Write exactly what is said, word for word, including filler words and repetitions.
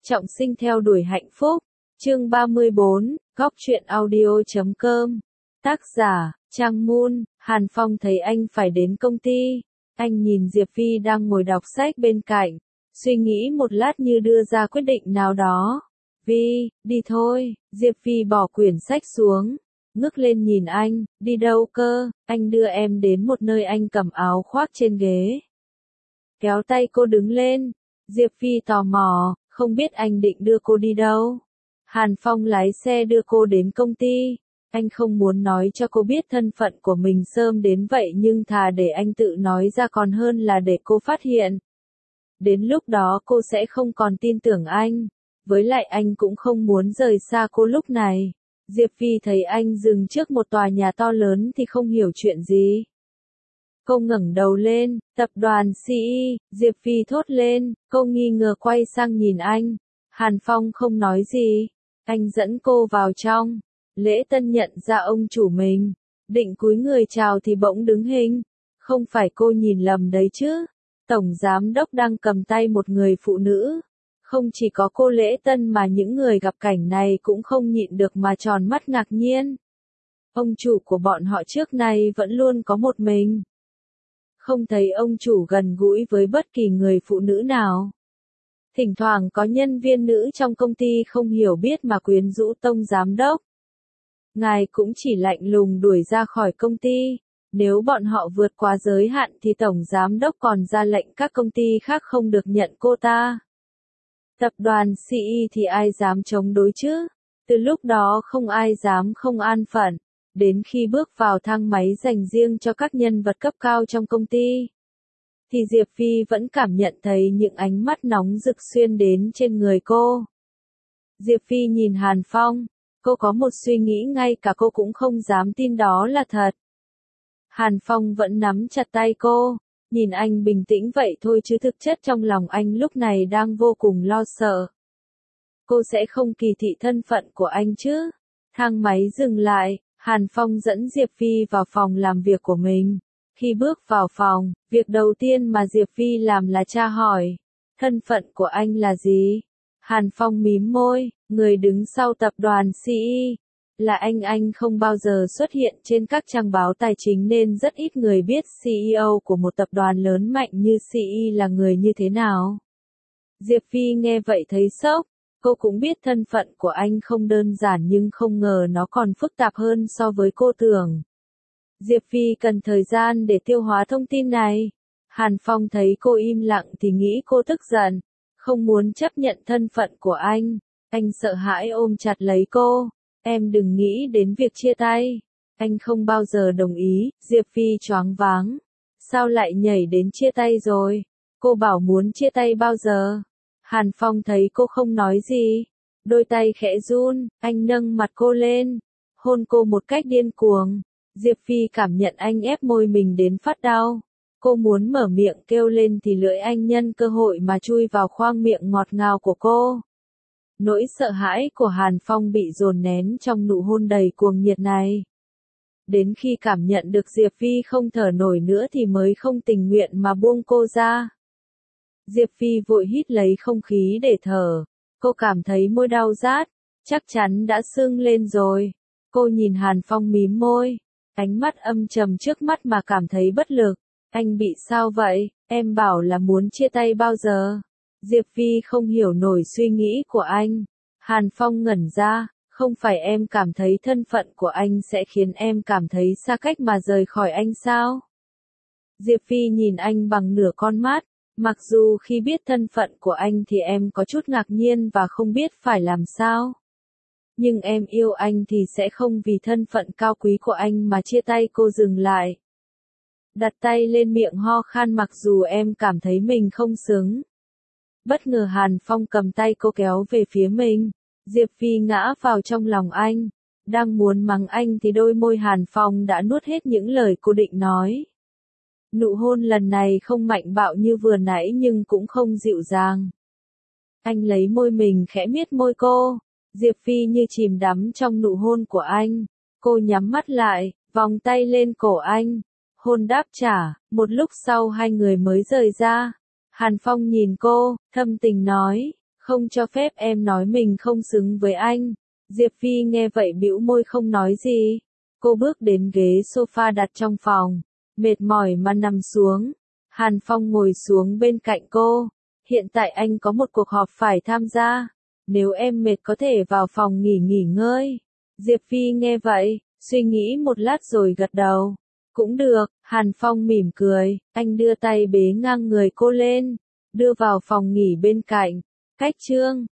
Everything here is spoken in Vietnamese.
Trọng sinh theo đuổi hạnh phúc. Chương ba mươi bốn, góc truyện audio chấm com. Tác giả, Trang Moon. Hàn Phong thấy anh phải đến công ty. Anh nhìn Diệp Phi đang ngồi đọc sách bên cạnh. Suy nghĩ một lát như đưa ra quyết định nào đó. Vi, đi thôi. Diệp Phi bỏ quyển sách xuống. Ngước lên nhìn anh, đi đâu cơ? Anh đưa em đến một nơi. Anh cầm áo khoác trên ghế. Kéo tay cô đứng lên. Diệp Phi tò mò, không biết anh định đưa cô đi đâu. Hàn Phong lái xe đưa cô đến công ty. Anh không muốn nói cho cô biết thân phận của mình sớm đến vậy, nhưng thà để anh tự nói ra còn hơn là để cô phát hiện. Đến lúc đó cô sẽ không còn tin tưởng anh. Với lại anh cũng không muốn rời xa cô lúc này. Diệp Phi thấy anh dừng trước một tòa nhà to lớn thì không hiểu chuyện gì. Cô ngẩng đầu lên, tập đoàn xê e, Diệp Phi thốt lên, cô nghi ngờ quay sang nhìn anh. Hàn Phong không nói gì. Anh dẫn cô vào trong. Lễ tân nhận ra ông chủ mình. Định cúi người chào thì bỗng đứng hình. Không phải cô nhìn lầm đấy chứ. Tổng giám đốc đang cầm tay một người phụ nữ. Không chỉ có cô lễ tân mà những người gặp cảnh này cũng không nhịn được mà tròn mắt ngạc nhiên. Ông chủ của bọn họ trước nay vẫn luôn có một mình. Không thấy ông chủ gần gũi với bất kỳ người phụ nữ nào. Thỉnh thoảng có nhân viên nữ trong công ty không hiểu biết mà quyến rũ tông giám đốc. Ngài cũng chỉ lạnh lùng đuổi ra khỏi công ty. Nếu bọn họ vượt quá giới hạn thì tổng giám đốc còn ra lệnh các công ty khác không được nhận cô ta. Tập đoàn xê e thì ai dám chống đối chứ? Từ lúc đó không ai dám không an phận. Đến khi bước vào thang máy dành riêng cho các nhân vật cấp cao trong công ty, thì Diệp Phi vẫn cảm nhận thấy những ánh mắt nóng rực xuyên đến trên người cô. Diệp Phi nhìn Hàn Phong, cô có một suy nghĩ ngay cả cô cũng không dám tin đó là thật. Hàn Phong vẫn nắm chặt tay cô, nhìn anh bình tĩnh vậy thôi chứ thực chất trong lòng anh lúc này đang vô cùng lo sợ. Cô sẽ không kỳ thị thân phận của anh chứ? Thang máy dừng lại. Hàn Phong dẫn Diệp Phi vào phòng làm việc của mình. Khi bước vào phòng, việc đầu tiên mà Diệp Phi làm là tra hỏi. Thân phận của anh là gì? Hàn Phong mím môi, người đứng sau tập đoàn xê e. Là anh anh không bao giờ xuất hiện trên các trang báo tài chính nên rất ít người biết xê e ô của một tập đoàn lớn mạnh như xê e là người như thế nào. Diệp Phi nghe vậy thấy sốc. Cô cũng biết thân phận của anh không đơn giản nhưng không ngờ nó còn phức tạp hơn so với cô tưởng. Diệp Phi cần thời gian để tiêu hóa thông tin này. Hàn Phong thấy cô im lặng thì nghĩ cô tức giận, không muốn chấp nhận thân phận của anh. Anh sợ hãi ôm chặt lấy cô. Em đừng nghĩ đến việc chia tay. Anh không bao giờ đồng ý. Diệp Phi choáng váng. Sao lại nhảy đến chia tay rồi? Cô bảo muốn chia tay bao giờ? Hàn Phong thấy cô không nói gì. Đôi tay khẽ run, anh nâng mặt cô lên. Hôn cô một cách điên cuồng. Diệp Phi cảm nhận anh ép môi mình đến phát đau. Cô muốn mở miệng kêu lên thì lưỡi anh nhân cơ hội mà chui vào khoang miệng ngọt ngào của cô. Nỗi sợ hãi của Hàn Phong bị dồn nén trong nụ hôn đầy cuồng nhiệt này. Đến khi cảm nhận được Diệp Phi không thở nổi nữa thì mới không tình nguyện mà buông cô ra. Diệp Phi vội hít lấy không khí để thở. Cô cảm thấy môi đau rát. Chắc chắn đã sưng lên rồi. Cô nhìn Hàn Phong mím môi. Ánh mắt âm trầm trước mắt mà cảm thấy bất lực. Anh bị sao vậy? Em bảo là muốn chia tay bao giờ? Diệp Phi không hiểu nổi suy nghĩ của anh. Hàn Phong ngẩn ra. Không phải em cảm thấy thân phận của anh sẽ khiến em cảm thấy xa cách mà rời khỏi anh sao? Diệp Phi nhìn anh bằng nửa con mắt. Mặc dù khi biết thân phận của anh thì em có chút ngạc nhiên và không biết phải làm sao. Nhưng em yêu anh thì sẽ không vì thân phận cao quý của anh mà chia tay. Cô dừng lại. Đặt tay lên miệng ho khan mặc dù em cảm thấy mình không xứng. Bất ngờ Hàn Phong cầm tay cô kéo về phía mình. Diệp Phi ngã vào trong lòng anh. Đang muốn mắng anh thì đôi môi Hàn Phong đã nuốt hết những lời cô định nói. Nụ hôn lần này không mạnh bạo như vừa nãy nhưng cũng không dịu dàng. Anh lấy môi mình khẽ miết môi cô. Diệp Phi như chìm đắm trong nụ hôn của anh. Cô nhắm mắt lại, vòng tay lên cổ anh. Hôn đáp trả, một lúc sau hai người mới rời ra. Hàn Phong nhìn cô, thâm tình nói, Không cho phép em nói mình không xứng với anh. Diệp Phi nghe vậy bĩu môi không nói gì. Cô bước đến ghế sofa đặt trong phòng, mệt mỏi mà nằm xuống. Hàn Phong ngồi xuống bên cạnh cô. Hiện tại anh có một cuộc họp phải tham gia. Nếu em mệt có thể vào phòng nghỉ nghỉ ngơi. Diệp Phi nghe vậy, suy nghĩ một lát rồi gật đầu. Cũng được, Hàn Phong mỉm cười, anh đưa tay bế ngang người cô lên, đưa vào phòng nghỉ bên cạnh. Cách chương